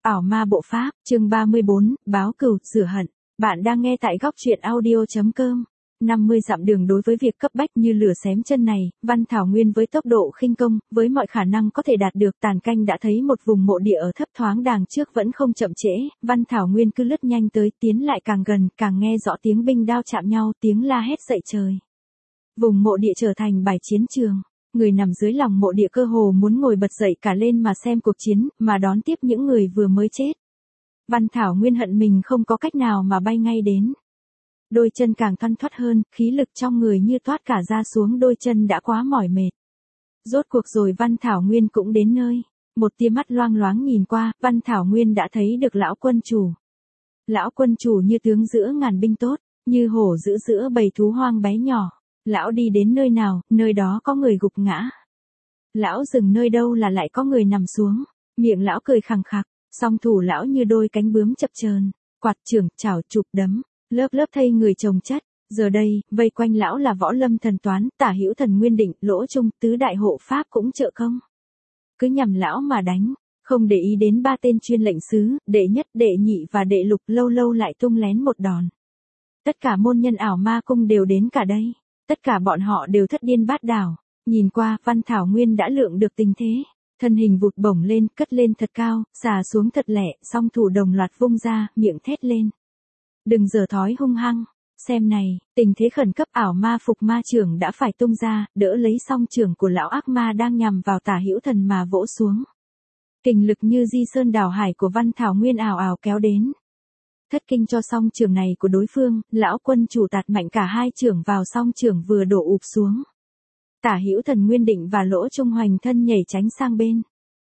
Ảo ma bộ pháp, chương 34, báo cừu, rửa hận. Bạn đang nghe tại góc truyện audio.com. 50 dặm đường đối với việc cấp bách như lửa xém chân này, Văn Thảo Nguyên với tốc độ khinh công, với mọi khả năng có thể đạt được, Tàn Canh đã thấy một vùng mộ địa ở thấp thoáng đàng trước vẫn không chậm trễ, Văn Thảo Nguyên cứ lướt nhanh tới, tiến lại càng gần, càng nghe rõ tiếng binh đao chạm nhau, tiếng la hét dậy trời. Vùng mộ địa trở thành bài chiến trường. Người nằm dưới lòng mộ địa cơ hồ muốn ngồi bật dậy cả lên mà xem cuộc chiến, mà đón tiếp những người vừa mới chết. Văn Thảo Nguyên hận mình không có cách nào mà bay ngay đến. Đôi chân càng thoăn thoắt hơn, khí lực trong người như toát cả ra xuống, đôi chân đã quá mỏi mệt. Rốt cuộc rồi Văn Thảo Nguyên cũng đến nơi. Một tia mắt loang loáng nhìn qua, Văn Thảo Nguyên đã thấy được lão quân chủ. Lão quân chủ như tướng giữa ngàn binh tốt, như hổ giữ giữa bầy thú hoang bé nhỏ. Lão đi đến nơi nào, nơi đó có người gục ngã. Lão dừng nơi đâu là lại có người nằm xuống. Miệng lão cười khằng khặc, song thủ lão như đôi cánh bướm chập chờn, quạt chưởng, chảo, chụp đấm, lớp lớp thây người chồng chất. Giờ đây, vây quanh lão là Võ Lâm Thần Toán, Tả Hữu Thần Nguyên Định, Lỗ Trung, tứ đại hộ pháp cũng trợ công. Cứ nhằm lão mà đánh, không để ý đến ba tên chuyên lệnh sứ, đệ nhất, đệ nhị và đệ lục, lâu lâu lại tung lén một đòn. Tất cả môn nhân ảo ma cung đều đến cả đây. Tất cả bọn họ đều thất điên bát đảo. Nhìn qua, Văn Thảo Nguyên đã lượng được tình thế. Thân hình vụt bổng lên, cất lên thật cao, xà xuống thật lẹ, song thủ đồng loạt vung ra, miệng thét lên. Đừng giở thói hung hăng. Xem này, tình thế khẩn cấp, ảo ma phục ma trưởng đã phải tung ra, đỡ lấy song trưởng của lão ác ma đang nhằm vào Tả Hữu Thần mà vỗ xuống. Kình lực như di sơn đảo hải của Văn Thảo Nguyên ào ào kéo đến. Thất kinh cho song trưởng này của đối phương, lão quân chủ tạt mạnh cả hai trưởng vào, song trưởng vừa đổ ụp xuống. Tả Hữu Thần Nguyên Định và Lỗ Trung hoành thân nhảy tránh sang bên.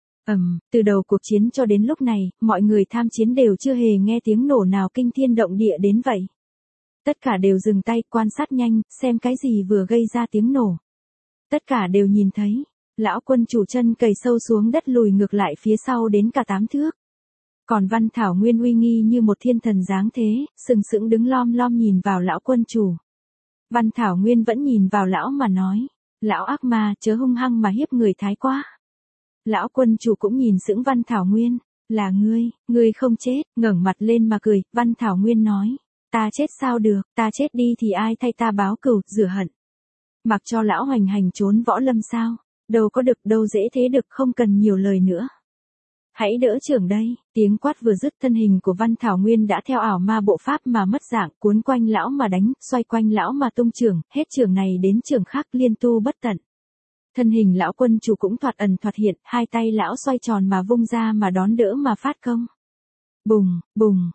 Từ đầu cuộc chiến cho đến lúc này, mọi người tham chiến đều chưa hề nghe tiếng nổ nào kinh thiên động địa đến vậy. Tất cả đều dừng tay, quan sát nhanh, xem cái gì vừa gây ra tiếng nổ. Tất cả đều nhìn thấy, lão quân chủ chân cầy sâu xuống đất, lùi ngược lại phía sau đến cả 8 thước. Còn Văn Thảo Nguyên uy nghi như một thiên thần dáng thế, sừng sững đứng lom lom nhìn vào lão quân chủ. Văn Thảo Nguyên vẫn nhìn vào lão mà nói, lão ác ma, chớ hung hăng mà hiếp người thái quá. Lão quân chủ cũng nhìn sững Văn Thảo Nguyên, là ngươi không chết, ngẩng mặt lên mà cười. Văn Thảo Nguyên nói, ta chết sao được, ta chết đi thì ai thay ta báo cừu, rửa hận. Mặc cho lão hoành hành trốn võ lâm sao, đâu có được, đâu dễ thế được, không cần nhiều lời nữa. Hãy đỡ trưởng đây, tiếng quát vừa dứt, thân hình của Văn Thảo Nguyên đã theo ảo ma bộ pháp mà mất dạng, cuốn quanh lão mà đánh, xoay quanh lão mà tung trưởng, hết trưởng này đến trưởng khác, liên tu bất tận. Thân hình lão quân chủ cũng thoạt ẩn thoạt hiện, hai tay lão xoay tròn mà vung ra mà đón đỡ mà phát công. Bùng, bùng,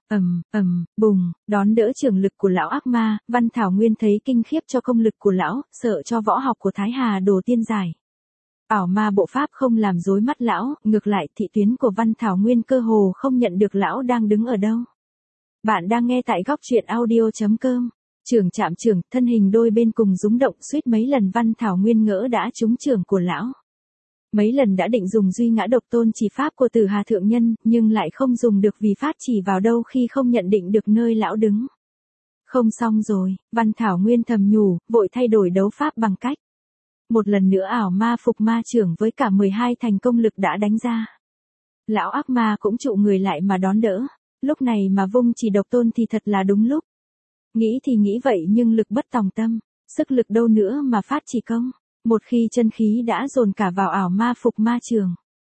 bùng, đón đỡ trưởng lực của lão ác ma, Văn Thảo Nguyên thấy kinh khiếp cho công lực của lão, sợ cho võ học của Thái Hà Đồ Tiên giải. Ảo ma bộ pháp không làm rối mắt lão, ngược lại thị tuyến của Văn Thảo Nguyên cơ hồ không nhận được lão đang đứng ở đâu. Bạn đang nghe tại góc truyện audio.com. Trưởng chạm trưởng, thân hình đôi bên cùng rúng động, suýt mấy lần Văn Thảo Nguyên ngỡ đã trúng trưởng của lão. Mấy lần đã định dùng duy ngã độc tôn chỉ pháp của Tử Hà Thượng Nhân, nhưng lại không dùng được vì phát chỉ vào đâu khi không nhận định được nơi lão đứng. Không xong rồi, Văn Thảo Nguyên thầm nhủ, vội thay đổi đấu pháp bằng cách. Một lần nữa ảo ma phục ma trưởng với cả 12 thành công lực đã đánh ra. Lão ác ma cũng trụ người lại mà đón đỡ. Lúc này mà vung chỉ độc tôn thì thật là đúng lúc. Nghĩ thì nghĩ vậy nhưng lực bất tòng tâm. Sức lực đâu nữa mà phát chỉ công. Một khi chân khí đã dồn cả vào ảo ma phục ma trường.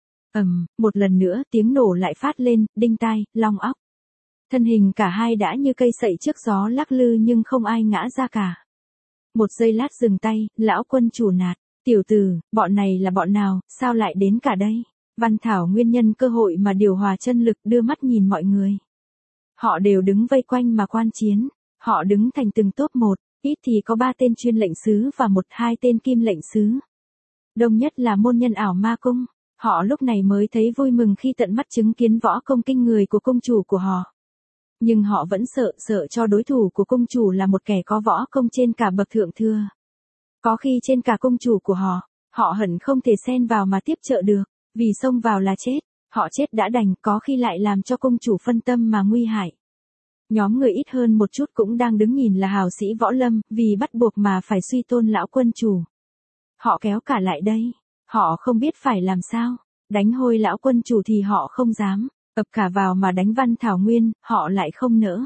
Một lần nữa tiếng nổ lại phát lên, đinh tai, long óc. Thân hình cả hai đã như cây sậy trước gió lắc lư nhưng không ai ngã ra cả. Một giây lát dừng tay, lão quân chủ nạt, tiểu tử, bọn này là bọn nào, sao lại đến cả đây? Văn Thảo Nguyên nhân cơ hội mà điều hòa chân lực, đưa mắt nhìn mọi người. Họ đều đứng vây quanh mà quan chiến, họ đứng thành từng tốp một, ít thì có 3 tên chuyên lệnh sứ và 1-2 tên kim lệnh sứ. Đông nhất là môn nhân ảo ma cung, họ lúc này mới thấy vui mừng khi tận mắt chứng kiến võ công kinh người của cung chủ của họ. Nhưng họ vẫn sợ cho đối thủ của cung chủ là một kẻ có võ công trên cả bậc thượng thừa. Có khi trên cả cung chủ của họ hận không thể xen vào mà tiếp trợ được, vì xông vào là chết, họ chết đã đành, có khi lại làm cho cung chủ phân tâm mà nguy hại. Nhóm người ít hơn một chút cũng đang đứng nhìn là hào sĩ võ lâm, vì bắt buộc mà phải suy tôn lão quân chủ. Họ kéo cả lại đây, họ không biết phải làm sao, đánh hôi lão quân chủ thì họ không dám. ập cả vào mà đánh Văn Thảo Nguyên, họ lại không nỡ.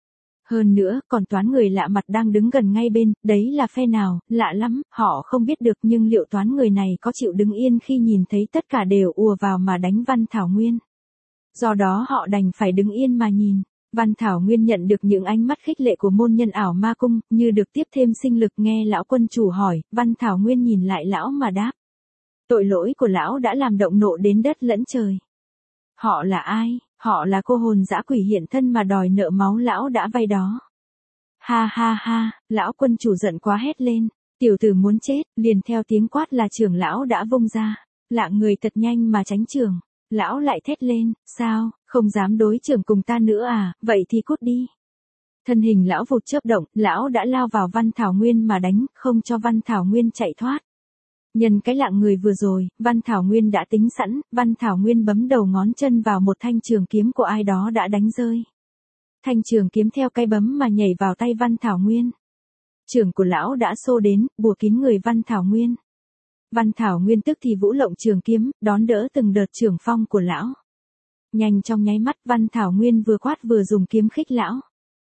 Hơn nữa, còn toán người lạ mặt đang đứng gần ngay bên, đấy là phe nào, lạ lắm, họ không biết được, nhưng liệu toán người này có chịu đứng yên khi nhìn thấy tất cả đều ùa vào mà đánh Văn Thảo Nguyên. Do đó họ đành phải đứng yên mà nhìn. Văn Thảo Nguyên nhận được những ánh mắt khích lệ của môn nhân ảo ma cung, như được tiếp thêm sinh lực. Nghe lão quân chủ hỏi, Văn Thảo Nguyên nhìn lại lão mà đáp. Tội lỗi của lão đã làm động nộ đến đất lẫn trời. Họ là ai? Họ là cô hồn dã quỷ hiện thân mà đòi nợ máu lão đã vay đó. Ha ha ha, lão quân chủ giận quá hét lên, tiểu tử muốn chết, liền theo tiếng quát là trưởng lão đã vung ra. Lạng người thật nhanh mà tránh trưởng. Lão lại thét lên, sao, không dám đối trưởng cùng ta nữa à, vậy thì cút đi. Thân hình lão vụt chớp động, lão đã lao vào Văn Thảo Nguyên mà đánh, không cho Văn Thảo Nguyên chạy thoát. Nhân cái lạng người vừa rồi, Văn Thảo Nguyên đã tính sẵn, Văn Thảo Nguyên bấm đầu ngón chân vào một thanh trường kiếm của ai đó đã đánh rơi. Thanh trường kiếm theo cái bấm mà nhảy vào tay Văn Thảo Nguyên. Trường của lão đã xô đến, bùa kín người Văn Thảo Nguyên. Văn Thảo Nguyên tức thì vũ lộng trường kiếm, đón đỡ từng đợt trường phong của lão. Nhanh trong nháy mắt Văn Thảo Nguyên vừa quát vừa dùng kiếm khích lão.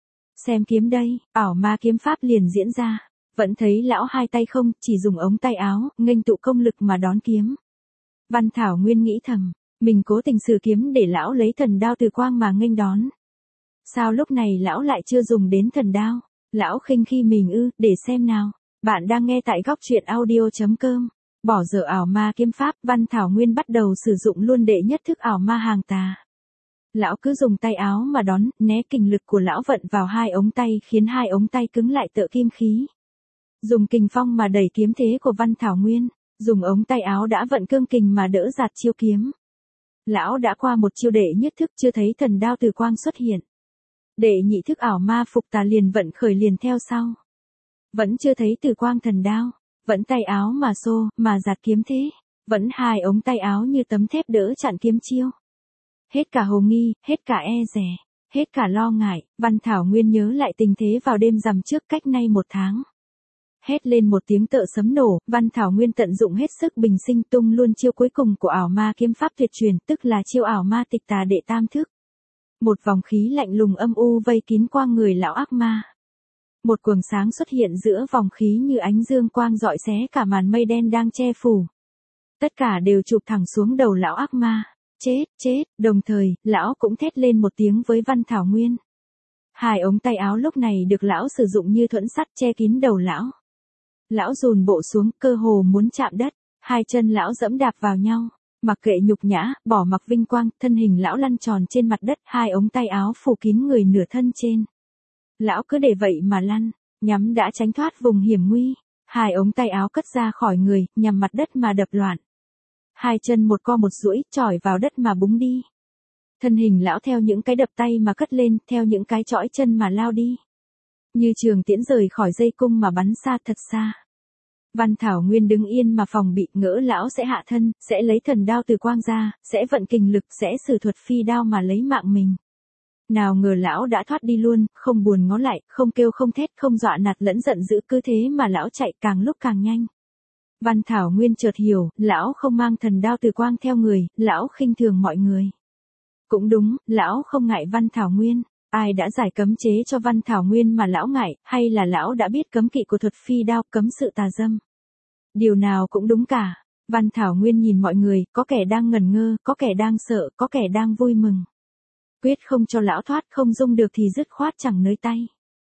Xem kiếm đây, ảo ma kiếm pháp liền diễn ra. Vẫn thấy lão hai tay không, chỉ dùng ống tay áo, nghênh tụ công lực mà đón kiếm. Văn Thảo Nguyên nghĩ thầm, mình cố tình sử kiếm để lão lấy thần đao từ quang mà nghênh đón. Sao lúc này lão lại chưa dùng đến thần đao? Lão khinh khi mình ư, để xem nào. Bạn đang nghe tại góc truyện audio.com. Bỏ dở ảo ma kiếm pháp, Văn Thảo Nguyên bắt đầu sử dụng luôn đệ nhất thức ảo ma hàng tà. Lão cứ dùng tay áo mà đón, né kình lực của lão vận vào hai ống tay khiến hai ống tay cứng lại tựa kim khí. Dùng kình phong mà đẩy kiếm thế của Văn Thảo Nguyên, dùng ống tay áo đã vận cương kình mà đỡ giạt chiêu kiếm. Lão đã qua một chiêu đệ nhất thức chưa thấy thần đao từ quang xuất hiện. Đệ nhị thức ảo ma phục tà liền vận khởi liền theo sau. Vẫn chưa thấy từ quang thần đao, vẫn tay áo mà xô, mà giạt kiếm thế, vẫn hai ống tay áo như tấm thép đỡ chặn kiếm chiêu. Hết cả hồ nghi, hết cả e dè, hết cả lo ngại, Văn Thảo Nguyên nhớ lại tình thế vào đêm rằm trước cách nay 1 tháng. Hét lên một tiếng tợ sấm nổ, Văn Thảo Nguyên tận dụng hết sức bình sinh tung luôn chiêu cuối cùng của ảo ma kiếm pháp tuyệt truyền, tức là chiêu ảo ma tịch tà đệ tam thức. Một vòng khí lạnh lùng âm u vây kín quang người lão ác ma. Một quầng sáng xuất hiện giữa vòng khí như ánh dương quang rọi xé cả màn mây đen đang che phủ. Tất cả đều chụp thẳng xuống đầu lão ác ma. Chết, chết, đồng thời, lão cũng thét lên một tiếng với Văn Thảo Nguyên. Hai ống tay áo lúc này được lão sử dụng như thuẫn sắt che kín đầu lão. Lão dồn bộ xuống, cơ hồ muốn chạm đất, hai chân lão dẫm đạp vào nhau, mặc kệ nhục nhã, bỏ mặc vinh quang, thân hình lão lăn tròn trên mặt đất, hai ống tay áo phủ kín người nửa thân trên. Lão cứ để vậy mà lăn, nhắm đã tránh thoát vùng hiểm nguy, hai ống tay áo cất ra khỏi người, nhằm mặt đất mà đập loạn. Hai chân một co một duỗi, chỏi vào đất mà búng đi. Thân hình lão theo những cái đập tay mà cất lên, theo những cái chõi chân mà lao đi. Như trường tiễn rời khỏi dây cung mà bắn xa thật xa. Văn Thảo Nguyên đứng yên mà phòng bị, ngỡ lão sẽ hạ thân, sẽ lấy thần đao từ quang ra, sẽ vận kình lực, sẽ sử thuật phi đao mà lấy mạng mình. Nào ngờ lão đã thoát đi luôn, không buồn ngó lại, không kêu không thét, không dọa nạt lẫn giận dữ, cứ thế mà lão chạy càng lúc càng nhanh. Văn Thảo Nguyên chợt hiểu, lão không mang thần đao từ quang theo người, lão khinh thường mọi người. Cũng đúng, lão không ngại Văn Thảo Nguyên. Ai đã giải cấm chế cho Văn Thảo Nguyên mà lão ngại, hay là lão đã biết cấm kỵ của thuật phi đao, cấm sự tà dâm? Điều nào cũng đúng cả. Văn Thảo Nguyên nhìn mọi người, có kẻ đang ngẩn ngơ, có kẻ đang sợ, có kẻ đang vui mừng. Quyết không cho lão thoát, không dung được thì dứt khoát chẳng nơi tay.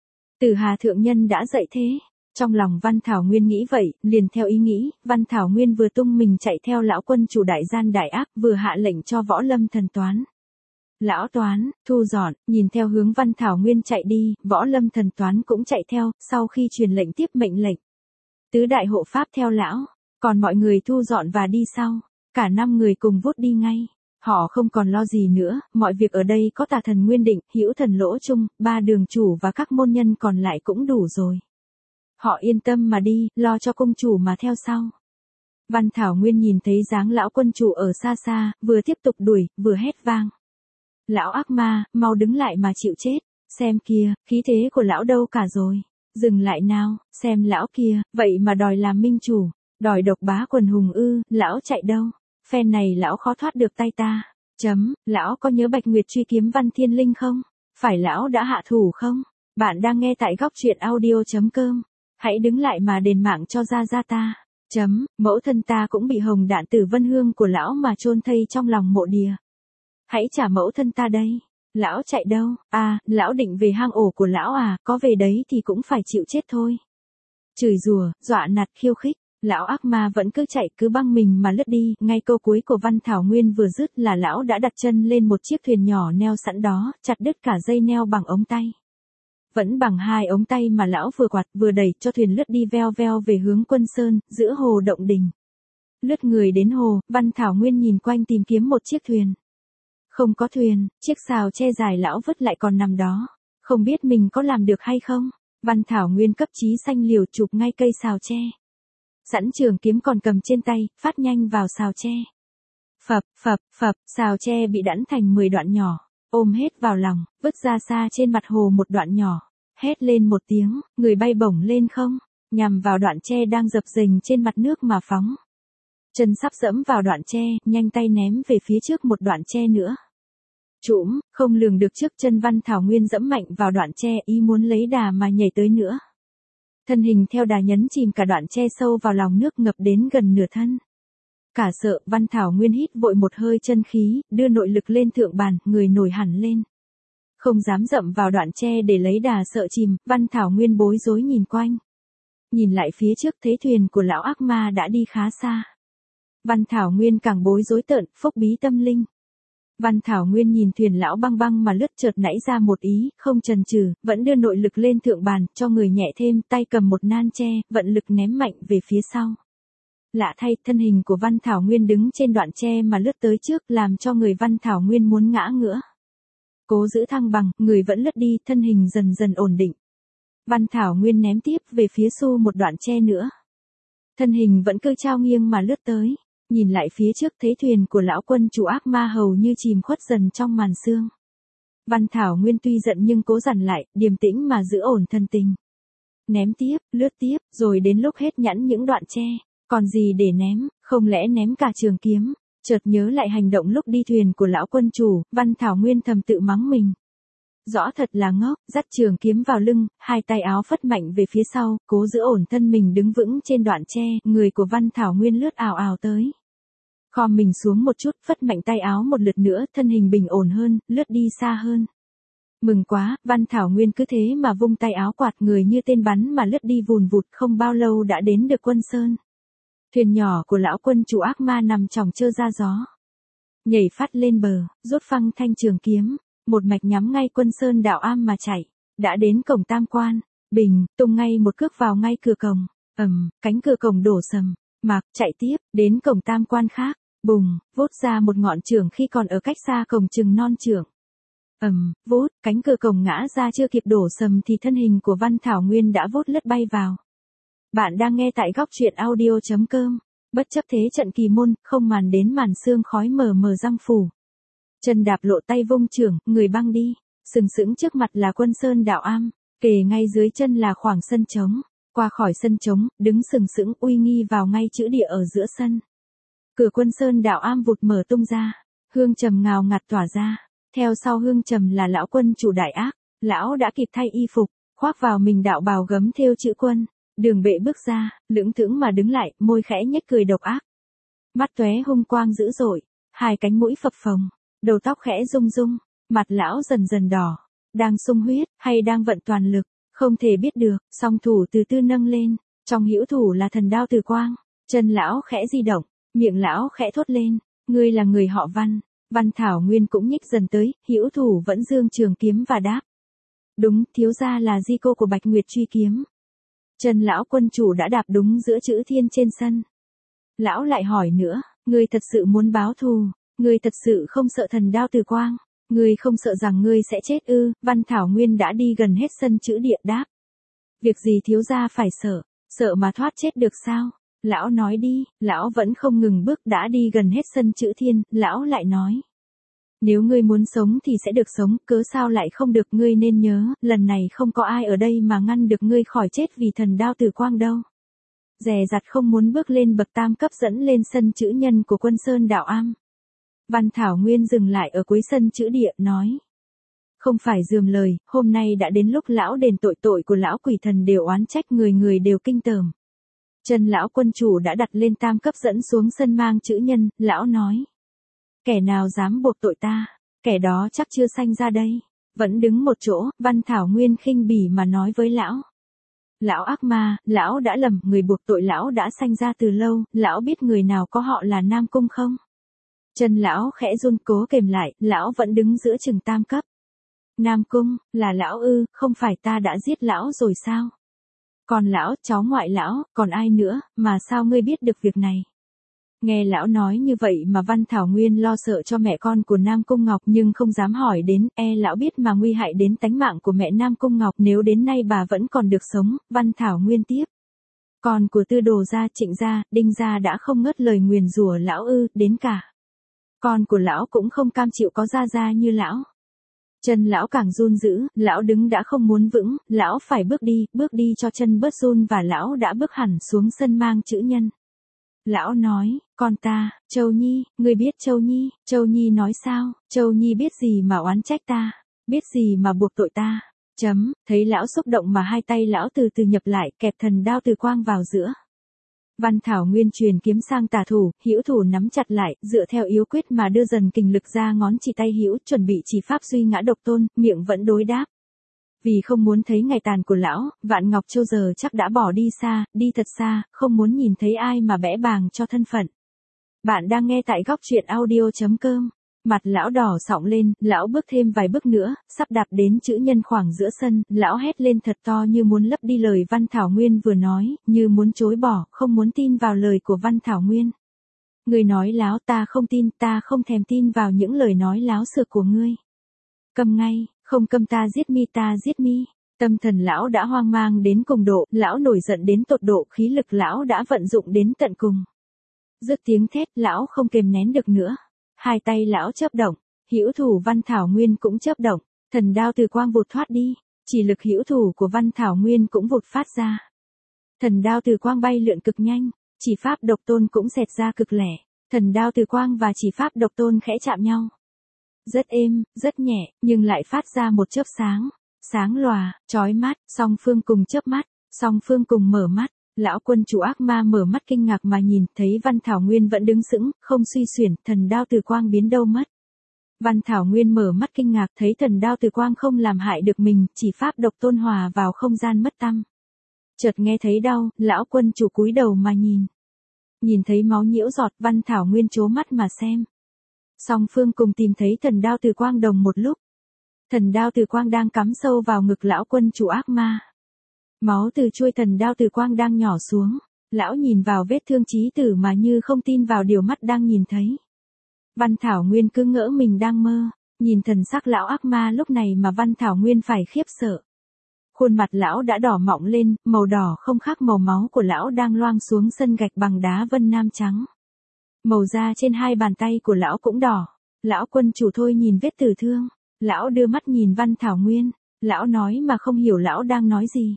Từ Hà Thượng Nhân đã dạy thế. Trong lòng Văn Thảo Nguyên nghĩ vậy, liền theo ý nghĩ, Văn Thảo Nguyên vừa tung mình chạy theo lão quân chủ đại gian đại ác, vừa hạ lệnh cho Võ Lâm thần toán. Lão toán, thu dọn, nhìn theo hướng Văn Thảo Nguyên chạy đi, Võ Lâm thần toán cũng chạy theo, sau khi truyền lệnh tiếp mệnh lệnh. Tứ đại hộ pháp theo lão, còn mọi người thu dọn và đi sau, cả 5 người cùng vút đi ngay. Họ không còn lo gì nữa, mọi việc ở đây có Tà Thần Nguyên Định, Hữu Thần Lỗ Trung, 3 đường chủ và các môn nhân còn lại cũng đủ rồi. Họ yên tâm mà đi, lo cho cung chủ mà theo sau. Văn Thảo Nguyên nhìn thấy dáng lão quân chủ ở xa xa, vừa tiếp tục đuổi, vừa hét vang. Lão ác ma, mau đứng lại mà chịu chết, xem kìa, khí thế của lão đâu cả rồi, dừng lại nào, xem lão kia, vậy mà đòi làm minh chủ, đòi độc bá quần hùng ư, lão chạy đâu, phen này lão khó thoát được tay ta. Lão có nhớ Bạch Nguyệt truy kiếm Văn Thiên Linh không? Phải lão đã hạ thủ không? Bạn đang nghe tại góc truyện audio.com. Hãy đứng lại mà đền mạng cho Gia Gia ta. Mẫu thân ta cũng bị hồng đạn tử vân hương của lão mà chôn thây trong lòng mộ đìa. Hãy trả mẫu thân ta đây. Lão chạy đâu? À, lão định về hang ổ của lão à, có về đấy thì cũng phải chịu chết thôi. Chửi rủa, dọa nạt khiêu khích. Lão ác ma vẫn cứ chạy cứ băng mình mà lướt đi, ngay câu cuối của Văn Thảo Nguyên vừa dứt là lão đã đặt chân lên một chiếc thuyền nhỏ neo sẵn đó, chặt đứt cả dây neo bằng ống tay. Vẫn bằng hai ống tay mà lão vừa quạt vừa đẩy cho thuyền lướt đi veo veo về hướng Quân Sơn, giữa hồ Động Đình. Lướt người đến hồ, Văn Thảo Nguyên nhìn quanh tìm kiếm một chiếc thuyền. Không có thuyền, chiếc sào tre dài lão vứt lại còn nằm đó. Không biết mình có làm được hay không? Văn Thảo Nguyên cấp chí xanh liều chụp ngay cây sào tre. Sẵn trường kiếm còn cầm trên tay, phát nhanh vào sào tre. Phập, sào tre bị đẵn thành 10 đoạn nhỏ, ôm hết vào lòng, vứt ra xa trên mặt hồ một đoạn nhỏ. Hét lên một tiếng, người bay bổng lên không, nhằm vào đoạn tre đang dập dềnh trên mặt nước mà phóng. Chân sắp dẫm vào đoạn tre, nhanh tay ném về phía trước một đoạn tre nữa. Trũm, không lường được trước chân Văn Thảo Nguyên dẫm mạnh vào đoạn tre, ý muốn lấy đà mà nhảy tới nữa. Thân hình theo đà nhấn chìm cả đoạn tre sâu vào lòng nước ngập đến gần nửa thân. Cả sợ, Văn Thảo Nguyên hít vội một hơi chân khí, đưa nội lực lên thượng bàn, người nổi hẳn lên. Không dám dậm vào đoạn tre để lấy đà sợ chìm, Văn Thảo Nguyên bối rối nhìn quanh. Nhìn lại phía trước thấy thuyền của lão ác ma đã đi khá xa. Văn Thảo Nguyên càng bối rối tợn, phúc bí tâm linh. Văn Thảo Nguyên nhìn thuyền lão băng băng mà lướt chợt nảy ra một ý, không chần chừ, vẫn đưa nội lực lên thượng bàn, cho người nhẹ thêm, tay cầm một nan tre, vận lực ném mạnh về phía sau. Lạ thay, thân hình của Văn Thảo Nguyên đứng trên đoạn tre mà lướt tới trước, làm cho người Văn Thảo Nguyên muốn ngã ngửa. Cố giữ thăng bằng, người vẫn lướt đi, thân hình dần dần ổn định. Văn Thảo Nguyên ném tiếp về phía xu một đoạn tre nữa. Thân hình vẫn cứ trao nghiêng mà lướt tới. Nhìn lại phía trước thấy thuyền của lão quân chủ ác ma hầu như chìm khuất dần trong màn sương. Văn Thảo Nguyên tuy giận nhưng cố dằn lại, điềm tĩnh mà giữ ổn thân tình. Ném tiếp, lướt tiếp, rồi đến lúc hết nhẵn những đoạn tre, còn gì để ném, không lẽ ném cả trường kiếm. Chợt nhớ lại hành động lúc đi thuyền của lão quân chủ, Văn Thảo Nguyên thầm tự mắng mình. Rõ thật là ngốc, dắt trường kiếm vào lưng, hai tay áo phất mạnh về phía sau, cố giữ ổn thân mình đứng vững trên đoạn tre, người của Văn Thảo Nguyên lướt ào ào tới. Khom mình xuống một chút, phất mạnh tay áo một lượt nữa, thân hình bình ổn hơn, lướt đi xa hơn. Mừng quá, Văn Thảo Nguyên cứ thế mà vung tay áo quạt người như tên bắn mà lướt đi vùn vụt, không bao lâu đã đến được Quân Sơn. Thuyền nhỏ của lão quân chủ ác ma nằm chòng chơ ra gió. Nhảy phát lên bờ, rút phăng thanh trường kiếm, một mạch nhắm ngay Quân Sơn Đạo Am mà chạy. Đã đến cổng Tam Quan, bình, tung ngay một cước vào ngay cửa cổng. Cánh cửa cổng đổ sầm, chạy tiếp, đến cổng Tam Quan khác. Bùng, vút ra một ngọn chưởng khi còn ở cách xa cổng chừng non chưởng. Vút, cánh cửa cổng ngã ra chưa kịp đổ sầm thì thân hình của Văn Thảo Nguyên đã vút lướt bay vào. Bạn đang nghe tại góc truyện audio.com. Bất chấp thế trận kỳ môn, không màn đến màn sương khói mờ mờ răng phủ. Chân đạp lộ tay vung chưởng, người băng đi. Sừng sững trước mặt là Quân Sơn Đạo Am, kề ngay dưới chân là khoảng sân trống. Qua khỏi sân trống, đứng sừng sững uy nghi vào ngay chữ địa ở giữa sân. Cửa Quân Sơn Đạo Am vụt mở tung ra, hương trầm ngào ngạt tỏa ra, theo sau hương trầm là lão quân chủ đại ác, lão đã kịp thay y phục, khoác vào mình đạo bào gấm thêu chữ quân, Đường Bệ bước ra, lững thững mà đứng lại, môi khẽ nhếch cười độc ác. Mắt tóe hung quang dữ dội, hai cánh mũi phập phồng, đầu tóc khẽ rung rung, mặt lão dần dần đỏ, đang sung huyết hay đang vận toàn lực, không thể biết được, song thủ từ từ nâng lên, trong hữu thủ là thần đao từ quang, chân lão khẽ di động. Miệng lão khẽ thốt lên, ngươi là người họ Văn. Văn Thảo Nguyên cũng nhích dần tới, hữu thủ vẫn giương trường kiếm và đáp. Đúng, thiếu gia là di cô của Bạch Nguyệt truy kiếm. Chân lão quân chủ đã đạp đúng giữa chữ thiên trên sân. Lão lại hỏi nữa, ngươi thật sự muốn báo thù, ngươi thật sự không sợ thần đao từ quang, ngươi không sợ rằng ngươi sẽ chết ư? Văn Thảo Nguyên đã đi gần hết sân chữ địa đáp. Việc gì thiếu gia phải sợ, sợ mà thoát chết được sao? Lão nói đi, lão vẫn không ngừng bước đã đi gần hết sân chữ thiên, lão lại nói. Nếu ngươi muốn sống thì sẽ được sống, cớ sao lại không được, ngươi nên nhớ, lần này không có ai ở đây mà ngăn được ngươi khỏi chết vì thần đao từ quang đâu. Dè dặt không muốn bước lên bậc tam cấp dẫn lên sân chữ nhân của Quân Sơn Đạo Am. Văn Thảo Nguyên dừng lại ở cuối sân chữ địa, nói. Không phải dườm lời, hôm nay đã đến lúc lão đền tội của lão, quỷ thần đều oán trách, người người đều kinh tởm. Chân lão quân chủ đã đặt lên tam cấp dẫn xuống sân mang chữ nhân, lão nói. Kẻ nào dám buộc tội ta, kẻ đó chắc chưa sanh ra đây. Vẫn đứng một chỗ, Văn Thảo Nguyên khinh bỉ mà nói với lão. Lão ác ma, lão đã lầm, người buộc tội lão đã sanh ra từ lâu, lão biết người nào có họ là Nam Cung không? Chân lão khẽ run, cố kềm lại, lão vẫn đứng giữa chừng tam cấp. Nam Cung, là lão ư, không phải ta đã giết lão rồi sao? Còn lão, cháu ngoại lão, còn ai nữa, mà sao ngươi biết được việc này? Nghe lão nói như vậy mà Văn Thảo Nguyên lo sợ cho mẹ con của Nam Cung Ngọc nhưng không dám hỏi đến, lão biết mà nguy hại đến tánh mạng của mẹ Nam Cung Ngọc, nếu đến nay bà vẫn còn được sống. Văn Thảo Nguyên tiếp. Con của Tư Đồ gia, Trịnh gia, Đinh gia đã không ngớt lời nguyền rủa lão ư, đến cả con của lão cũng không cam chịu có gia như lão. Chân lão càng run dữ, lão đứng đã không muốn vững, lão phải bước đi cho chân bớt run và lão đã bước hẳn xuống sân mang chữ nhân. Lão nói, con ta, Châu Nhi, ngươi biết Châu Nhi? Châu Nhi nói sao? Châu Nhi biết gì mà oán trách ta? Biết gì mà buộc tội ta? Thấy lão xúc động mà hai tay lão từ từ nhập lại, kẹp thần đao từ quang vào giữa. Văn Thảo Nguyên truyền kiếm sang tả thủ, hữu thủ nắm chặt lại, dựa theo yếu quyết mà đưa dần kình lực ra ngón chỉ tay hữu, chuẩn bị chỉ pháp duy ngã độc tôn, miệng vẫn đối đáp. Vì không muốn thấy ngày tàn của lão, Vạn Ngọc Châu giờ chắc đã bỏ đi xa, đi thật xa, không muốn nhìn thấy ai mà bẽ bàng cho thân phận. Bạn đang nghe tại góc truyện audio.com. Mặt lão đỏ sọng lên, lão bước thêm vài bước nữa, sắp đạp đến chữ nhân khoảng giữa sân, lão hét lên thật to như muốn lấp đi lời Văn Thảo Nguyên vừa nói, như muốn chối bỏ, không muốn tin vào lời của Văn Thảo Nguyên. Người nói láo, ta không tin, ta không thèm tin vào những lời nói láo xược của ngươi. Câm ngay, không câm ta giết mi. Tâm thần lão đã hoang mang đến cùng độ, lão nổi giận đến tột độ, khí lực lão đã vận dụng đến tận cùng. Dứt tiếng thét, lão không kềm nén được nữa. Hai tay lão chớp động, hữu thủ Văn Thảo Nguyên cũng chớp động, thần đao từ quang vụt thoát đi, chỉ lực hữu thủ của Văn Thảo Nguyên cũng vụt phát ra. Thần đao từ quang bay lượn cực nhanh, chỉ pháp độc tôn cũng xẹt ra cực lẻ, thần đao từ quang và chỉ pháp độc tôn khẽ chạm nhau. Rất êm, rất nhẹ, nhưng lại phát ra một chớp sáng lòa, chói mắt, song phương cùng chớp mắt, song phương cùng mở mắt. Lão quân chủ ác ma mở mắt kinh ngạc mà nhìn, thấy Văn Thảo Nguyên vẫn đứng sững, không suy xuyển, thần đao từ quang biến đâu mất. Văn Thảo Nguyên mở mắt kinh ngạc, thấy thần đao từ quang không làm hại được mình, chỉ pháp độc tôn hòa vào không gian mất tăm. Chợt nghe thấy đau, lão quân chủ cúi đầu mà nhìn. Nhìn thấy máu nhiễu giọt, Văn Thảo Nguyên trố mắt mà xem. Song phương cùng tìm thấy thần đao từ quang đồng một lúc. Thần đao từ quang đang cắm sâu vào ngực lão quân chủ ác ma. Máu từ chuôi thần đao từ quang đang nhỏ xuống, lão nhìn vào vết thương chí tử mà như không tin vào điều mắt đang nhìn thấy. Văn Thảo Nguyên cứ ngỡ mình đang mơ, nhìn thần sắc lão ác ma lúc này mà Văn Thảo Nguyên phải khiếp sợ. Khuôn mặt lão đã đỏ mọng lên, màu đỏ không khác màu máu của lão đang loang xuống sân gạch bằng đá vân nam trắng. Màu da trên hai bàn tay của lão cũng đỏ, lão quân chủ thôi nhìn vết tử thương, lão đưa mắt nhìn Văn Thảo Nguyên, lão nói mà không hiểu lão đang nói gì.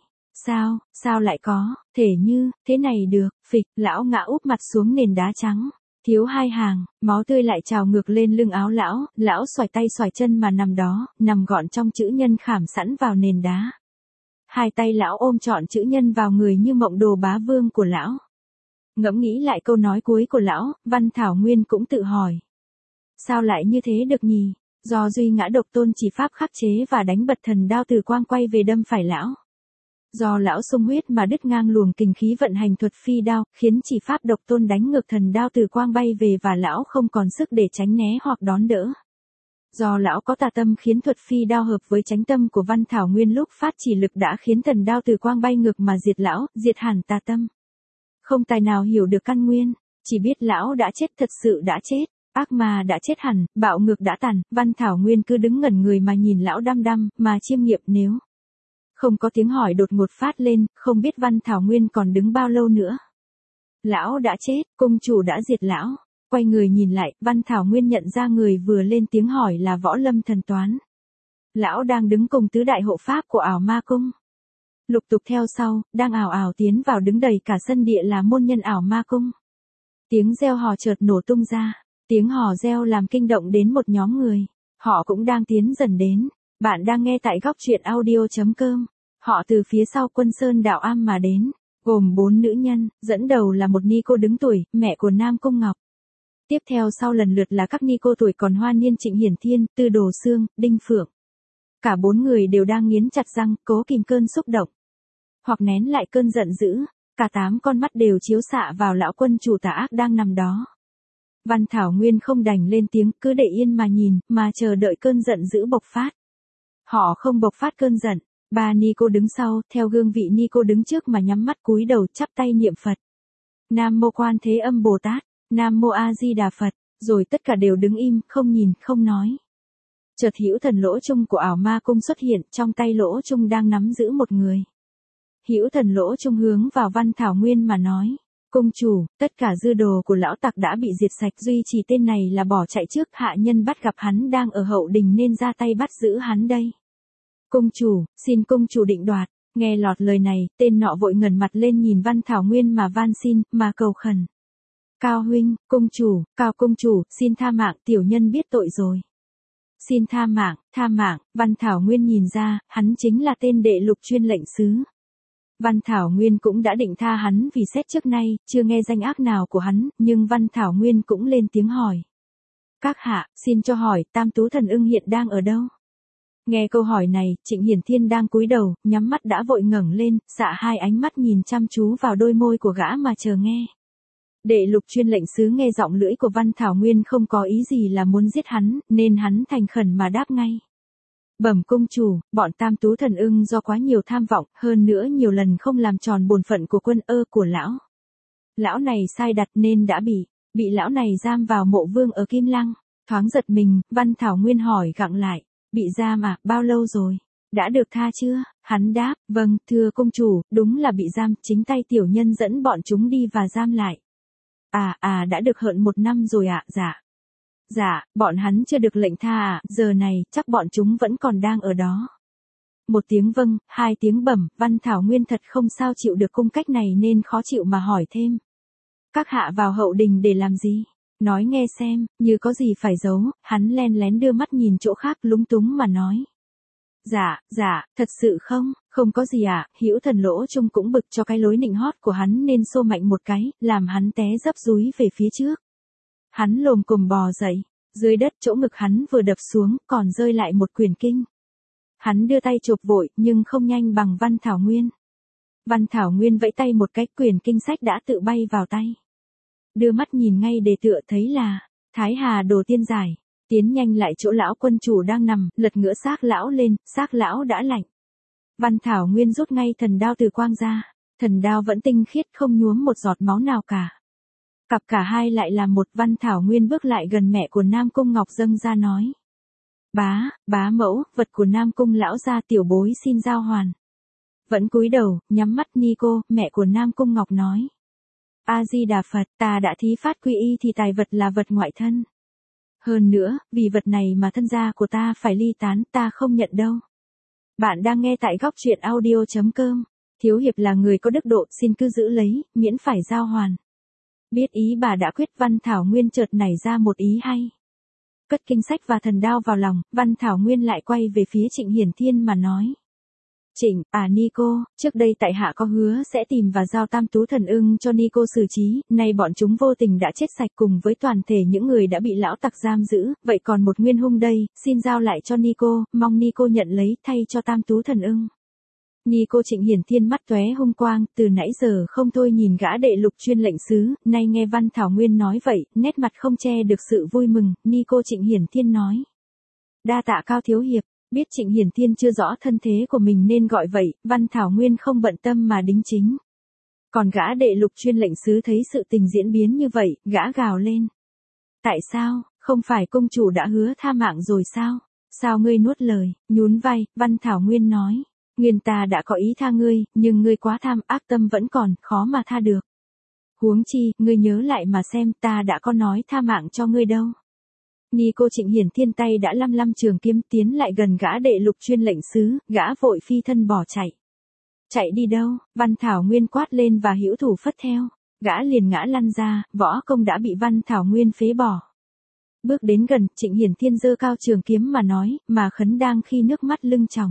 Sao lại có, thể như, thế này được, phịch, lão ngã úp mặt xuống nền đá trắng, thiếu hai hàng, máu tươi lại trào ngược lên lưng áo lão xoài tay xoài chân mà nằm đó, nằm gọn trong chữ nhân khảm sẵn vào nền đá. Hai tay lão ôm trọn chữ nhân vào người như mộng đồ bá vương của lão. Ngẫm nghĩ lại câu nói cuối của lão, Văn Thảo Nguyên cũng tự hỏi. Sao lại như thế được nhỉ? Do duy ngã độc tôn chỉ pháp khắc chế và đánh bật thần đao từ quang quay về đâm phải lão. Do lão xung huyết mà đứt ngang luồng kình khí vận hành thuật phi đao, khiến chỉ pháp độc tôn đánh ngược thần đao từ quang bay về và lão không còn sức để tránh né hoặc đón đỡ. Do lão có tà tâm khiến thuật phi đao hợp với chánh tâm của Văn Thảo Nguyên lúc phát chỉ lực đã khiến thần đao từ quang bay ngược mà diệt lão, diệt hẳn tà tâm. Không tài nào hiểu được căn nguyên, chỉ biết lão đã chết, thật sự đã chết, ác ma đã chết hẳn, bạo ngược đã tàn. Văn Thảo Nguyên cứ đứng ngẩn người mà nhìn lão đăm đăm, mà chiêm nghiệm. Nếu không có tiếng hỏi đột ngột phát lên, không biết Văn Thảo Nguyên còn đứng bao lâu nữa. Lão đã chết, cung chủ đã diệt lão. Quay người nhìn lại, Văn Thảo Nguyên nhận ra người vừa lên tiếng hỏi là Võ Lâm Thần Toán. Lão đang đứng cùng tứ đại hộ pháp của Ảo Ma Cung. Lục tục theo sau, đang ảo ảo tiến vào đứng đầy cả sân địa là môn nhân Ảo Ma Cung. Tiếng reo hò chợt nổ tung ra. Tiếng hò reo làm kinh động đến một nhóm người. Họ cũng đang tiến dần đến. Bạn đang nghe tại góc truyện audio.com. Họ từ phía sau Quân Sơn Đạo Am mà đến, gồm 4 nữ nhân, dẫn đầu là một ni cô đứng tuổi, mẹ của Nam Cung Ngọc. Tiếp theo sau lần lượt là các ni cô tuổi còn hoa niên Trịnh Hiển Thiên, Tư Đồ Xương, Đinh Phượng. Cả 4 người đều đang nghiến chặt răng, cố kìm cơn xúc động, hoặc nén lại cơn giận dữ. Cả 8 con mắt đều chiếu xạ vào lão quân chủ tà ác đang nằm đó. Văn Thảo Nguyên không đành lên tiếng, cứ để yên mà nhìn, mà chờ đợi cơn giận dữ bộc phát. Họ không bộc phát cơn giận. 3 ni cô đứng sau, theo gương vị ni cô đứng trước mà nhắm mắt cúi đầu chắp tay niệm Phật. Nam Mô Quan Thế Âm Bồ Tát, Nam Mô A Di Đà Phật, rồi tất cả đều đứng im, không nhìn, không nói. Chợt Hữu Thần Lỗ Trung của Ảo Ma Cung xuất hiện, trong tay Lỗ Trung đang nắm giữ một người. Hữu Thần Lỗ Trung hướng vào Văn Thảo Nguyên mà nói: "Cung chủ, tất cả dư đồ của lão tặc đã bị diệt sạch, duy chỉ tên này là bỏ chạy trước, hạ nhân bắt gặp hắn đang ở hậu đình nên ra tay bắt giữ hắn đây. Cung chủ, xin cung chủ định đoạt." Nghe lọt lời này, tên nọ vội ngẩng mặt lên nhìn Văn Thảo Nguyên mà van xin, mà cầu khẩn. "Cao huynh, cung chủ, Cao cung chủ, xin tha mạng, tiểu nhân biết tội rồi. Xin tha mạng, tha mạng." Văn Thảo Nguyên nhìn ra, hắn chính là tên đệ lục chuyên lệnh sứ. Văn Thảo Nguyên cũng đã định tha hắn vì xét trước nay, chưa nghe danh ác nào của hắn, nhưng Văn Thảo Nguyên cũng lên tiếng hỏi. "Các hạ, xin cho hỏi, Tam Tú Thần Ưng hiện đang ở đâu?" Nghe câu hỏi này, Trịnh Hiển Thiên đang cúi đầu, nhắm mắt đã vội ngẩng lên, xạ 2 ánh mắt nhìn chăm chú vào đôi môi của gã mà chờ nghe. Đệ lục chuyên lệnh sứ nghe giọng lưỡi của Văn Thảo Nguyên không có ý gì là muốn giết hắn, nên hắn thành khẩn mà đáp ngay. "Bẩm cung chủ, bọn Tam Tú Thần Ưng do quá nhiều tham vọng, hơn nữa nhiều lần không làm tròn bổn phận của quân của lão. Lão này sai đặt nên đã bị lão này giam vào mộ vương ở Kim Lăng." Thoáng giật mình, Văn Thảo Nguyên hỏi gặng lại: "Bị giam à, bao lâu rồi? Đã được tha chưa?" Hắn đáp: "Vâng, thưa cung chủ, đúng là bị giam, chính tay tiểu nhân dẫn bọn chúng đi và giam lại." Đã được hơn 1 năm rồi ạ." Dạ, bọn hắn chưa được lệnh tha à, giờ này, chắc bọn chúng vẫn còn đang ở đó." 1 tiếng vâng, 2 tiếng bẩm, Văn Thảo Nguyên thật không sao chịu được cung cách này nên khó chịu mà hỏi thêm: "Các hạ vào hậu đình để làm gì? Nói nghe xem." Như có gì phải giấu, hắn len lén đưa mắt nhìn chỗ khác, lúng túng mà nói: Dạ, thật sự không có gì ạ." Hữu Thần Lỗ Trung cũng bực cho cái lối nịnh hót của hắn nên xô mạnh một cái, làm hắn té dấp dúi về phía trước. Hắn lồm cồm bò dậy, dưới đất chỗ ngực hắn vừa đập xuống, còn rơi lại một quyển kinh. Hắn đưa tay chộp vội, nhưng không nhanh bằng Văn Thảo Nguyên. Văn Thảo Nguyên vẫy tay một cái, quyển kinh sách đã tự bay vào tay. Đưa mắt nhìn ngay đề tựa thấy là Thái Hà Đồ Tiên Giải. Tiến nhanh lại chỗ lão quân chủ đang nằm, lật ngửa xác lão lên, xác lão đã lạnh. Văn Thảo Nguyên rút ngay thần đao từ quang ra. Thần đao vẫn tinh khiết, không nhuốm một giọt máu nào cả. Cặp cả hai lại làm một. Văn Thảo Nguyên bước lại gần mẹ của Nam Cung Ngọc dâng ra nói: Bá mẫu, vật của Nam Cung lão gia tiểu bối xin giao hoàn." Vẫn cúi đầu, nhắm mắt ni cô, mẹ của Nam Cung Ngọc nói: "A Di Đà Phật, ta đã thí phát quy y thì tài vật là vật ngoại thân. Hơn nữa, vì vật này mà thân gia của ta phải ly tán, ta không nhận đâu." Bạn đang nghe tại góc truyện audio.com. Thiếu hiệp là người có đức độ, xin cứ giữ lấy, miễn phải giao hoàn. Biết ý bà đã quyết, Văn Thảo Nguyên chợt nảy ra một ý hay. Cất kinh sách và thần đao vào lòng, Văn Thảo Nguyên lại quay về phía Trịnh Hiển Thiên mà nói: "Trịnh, ni cô, trước đây tại hạ có hứa sẽ tìm và giao Tam Tú Thần Ưng cho ni cô xử trí, nay bọn chúng vô tình đã chết sạch cùng với toàn thể những người đã bị lão tặc giam giữ, vậy còn một nguyên hung đây, xin giao lại cho ni cô, mong ni cô nhận lấy thay cho Tam Tú Thần Ưng." Ni cô Trịnh Hiển Thiên mắt tóe hung quang, từ nãy giờ không thôi nhìn gã đệ lục chuyên lệnh sứ, nay nghe Văn Thảo Nguyên nói vậy, nét mặt không che được sự vui mừng. Ni cô Trịnh Hiển Thiên nói: "Đa tạ Cao thiếu hiệp." Biết Trịnh Hiển Thiên chưa rõ thân thế của mình nên gọi vậy, Văn Thảo Nguyên không bận tâm mà đính chính. Còn gã đệ lục chuyên lệnh sứ thấy sự tình diễn biến như vậy, gã gào lên: "Tại sao, không phải công chủ đã hứa tha mạng rồi sao? Sao ngươi nuốt lời?" Nhún vai, Văn Thảo Nguyên nói: "Nguyên ta đã có ý tha ngươi, nhưng ngươi quá tham, ác tâm vẫn còn, khó mà tha được. Huống chi, ngươi nhớ lại mà xem, ta đã có nói tha mạng cho ngươi đâu." Ni cô Trịnh Hiển Thiên tay đã lăm trường kiếm tiến lại gần gã đệ lục chuyên lệnh sứ, gã vội phi thân bỏ chạy. "Chạy đi đâu?" Văn Thảo Nguyên quát lên và hữu thủ phất theo. Gã liền ngã lăn ra, võ công đã bị Văn Thảo Nguyên phế bỏ. Bước đến gần, Trịnh Hiển Thiên giơ cao trường kiếm mà nói, mà khấn đang khi nước mắt lưng tròng.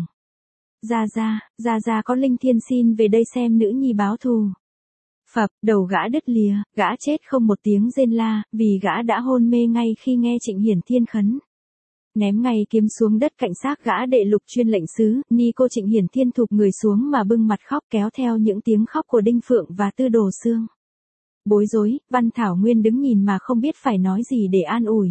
Gia có linh thiên xin về đây xem nữ nhi báo thù. Phập, đầu gã đứt lìa, gã chết không một tiếng rên la, vì gã đã hôn mê ngay khi nghe Trịnh Hiển Thiên khấn. Ném ngay kiếm xuống đất cạnh xác gã đệ lục chuyên lệnh sứ, ni cô Trịnh Hiển Thiên thụp người xuống mà bưng mặt khóc kéo theo những tiếng khóc của Đinh Phượng và Tư Đồ Xương. Bối rối, Văn Thảo Nguyên đứng nhìn mà không biết phải nói gì để an ủi.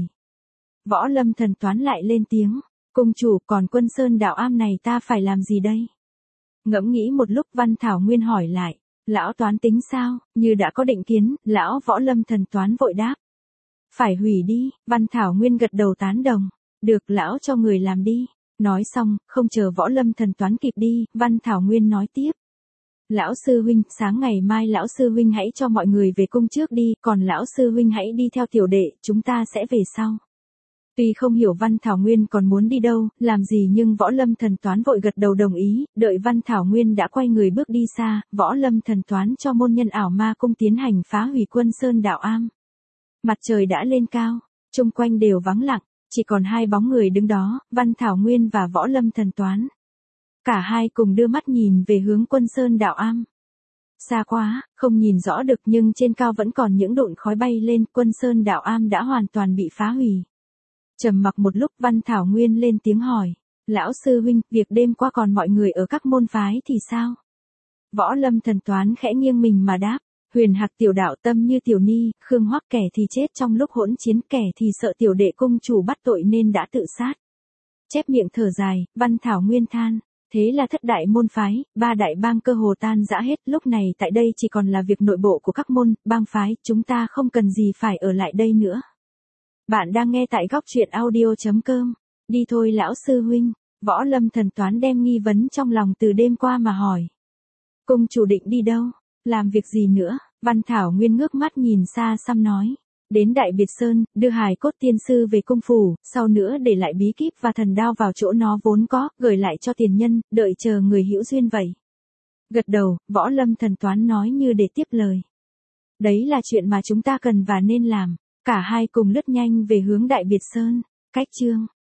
Võ Lâm Thần Toán lại lên tiếng, cung chủ, còn Quân Sơn Đạo Am này ta phải làm gì đây? Ngẫm nghĩ một lúc, Văn Thảo Nguyên hỏi lại, lão toán tính sao? Như đã có định kiến, lão Võ Lâm Thần Toán vội đáp. Phải hủy đi. Văn Thảo Nguyên gật đầu tán đồng. Được, lão cho người làm đi. Nói xong, không chờ Võ Lâm Thần Toán kịp đi, Văn Thảo Nguyên nói tiếp. Lão sư huynh, sáng ngày mai lão sư huynh hãy cho mọi người về cung trước đi, còn lão sư huynh hãy đi theo tiểu đệ, chúng ta sẽ về sau. Tuy không hiểu Văn Thảo Nguyên còn muốn đi đâu, làm gì, nhưng Võ Lâm Thần Toán vội gật đầu đồng ý, đợi Văn Thảo Nguyên đã quay người bước đi xa, Võ Lâm Thần Toán cho môn nhân ảo ma cung tiến hành phá hủy Quân Sơn Đạo Am. Mặt trời đã lên cao, chung quanh đều vắng lặng, chỉ còn hai bóng người đứng đó, Văn Thảo Nguyên và Võ Lâm Thần Toán. Cả hai cùng đưa mắt nhìn về hướng Quân Sơn Đạo Am. Xa quá, không nhìn rõ được, nhưng trên cao vẫn còn những độn khói bay lên, Quân Sơn Đạo Am đã hoàn toàn bị phá hủy. Trầm mặc một lúc, Văn Thảo Nguyên lên tiếng hỏi, lão sư huynh, việc đêm qua còn mọi người ở các môn phái thì sao? Võ Lâm Thần Toán khẽ nghiêng mình mà đáp, Huyền Hạc tiểu đạo tâm như tiểu ni, Khương Hoắc kẻ thì chết trong lúc hỗn chiến, kẻ thì sợ tiểu đệ cung chủ bắt tội nên đã tự sát. Chép miệng thở dài, Văn Thảo Nguyên than, thế là thất đại môn phái, ba đại bang cơ hồ tan rã hết, lúc này tại đây chỉ còn là việc nội bộ của các môn, bang phái, chúng ta không cần gì phải ở lại đây nữa. Bạn đang nghe tại góc truyện audio.com. Đi thôi lão sư huynh. Võ Lâm Thần Toán đem nghi vấn trong lòng từ đêm qua mà hỏi. Cung chủ định đi đâu? Làm việc gì nữa? Văn Thảo Nguyên ngước mắt nhìn xa xăm nói. Đến Đại Biệt Sơn, đưa hài cốt tiên sư về cung phủ, sau nữa để lại bí kíp và thần đao vào chỗ nó vốn có, gửi lại cho tiền nhân, đợi chờ người hữu duyên vậy. Gật đầu, Võ Lâm Thần Toán nói như để tiếp lời. Đấy là chuyện mà chúng ta cần và nên làm. Cả hai cùng lướt nhanh về hướng Đại Biệt Sơn. Cách chương